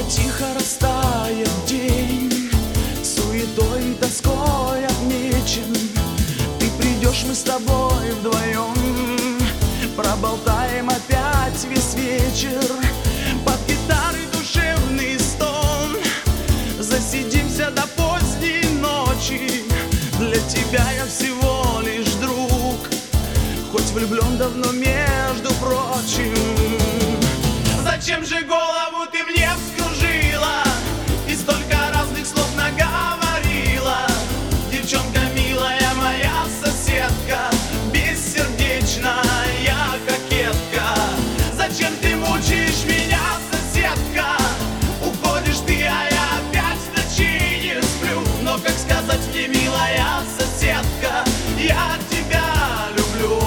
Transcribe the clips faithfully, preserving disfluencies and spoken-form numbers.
тихо растает день, суетой и тоской отмечен. Ты придешь, мы с тобой вдвоем проболтаем опять весь вечер. Под гитарой душевный стон, засидимся до поздней ночи. Для тебя я всего лишь друг, хоть влюблен давно, между прочим. Зачем же голову ты мне вскружила и столько разных слов наговорила? Девчонка милая, моя соседка, бессердечная кокетка. Зачем ты мучаешь меня, соседка? Уходишь ты, а я опять в ночи не сплю. Но как сказать мне, милая соседка, я тебя люблю.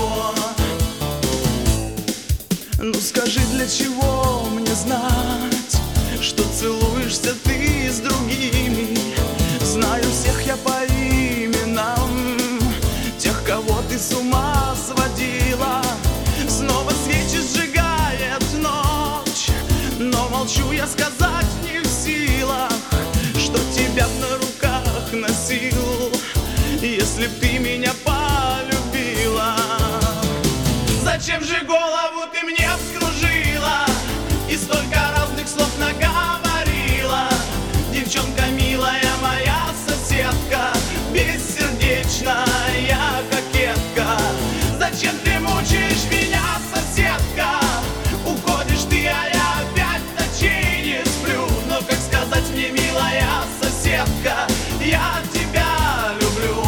Ну скажи, для чего мне знать, что целуешься ты с другими? Знаю всех я по именам, тех, кого ты с ума сводила. Снова свечи сжигает ночь, но молчу я, сказать не в силах, что тебя б на руках носил, если б ты меня полюбила. Зачем же голову ты мне вскружила и столько разных слов наговорила? Девчонка милая, моя соседка, бессердечная кокетка. Зачем ты мучаешь меня, соседка? Уходишь ты, а я опять в ночи не сплю. Но как сказать мне, милая соседка, я тебя люблю.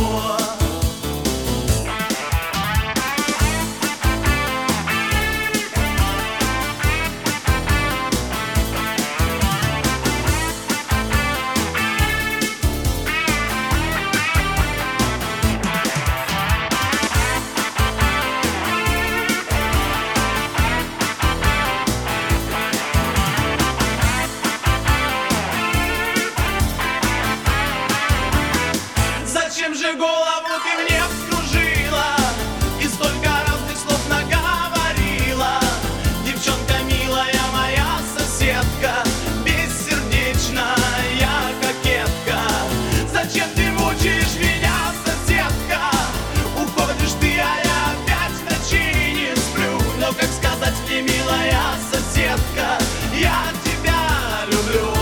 Зачем же голову ты мне вскружила и столько разных слов наговорила? Девчонка милая, моя соседка, бессердечная кокетка. Зачем ты мучаешь меня, соседка? Уходишь ты, а я опять в ночи не сплю. Но как сказать мне, милая соседка, я тебя люблю.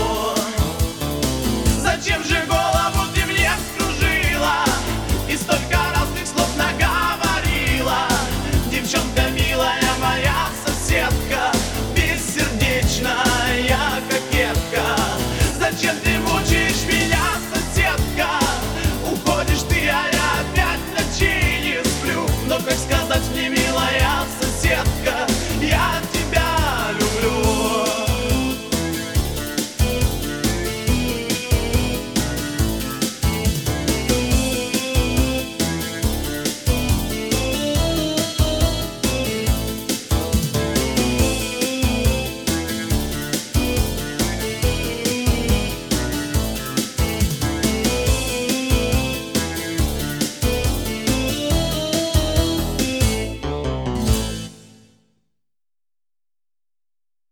Зачем же голову ты мне вскружила и столько разных слов наговорила? Девчонка милая, моя соседка, бессердечная кокетка. Зачем ты мучаешь меня, соседка? Уходишь ты, а я опять в ночи не сплю. Но как сказать мне,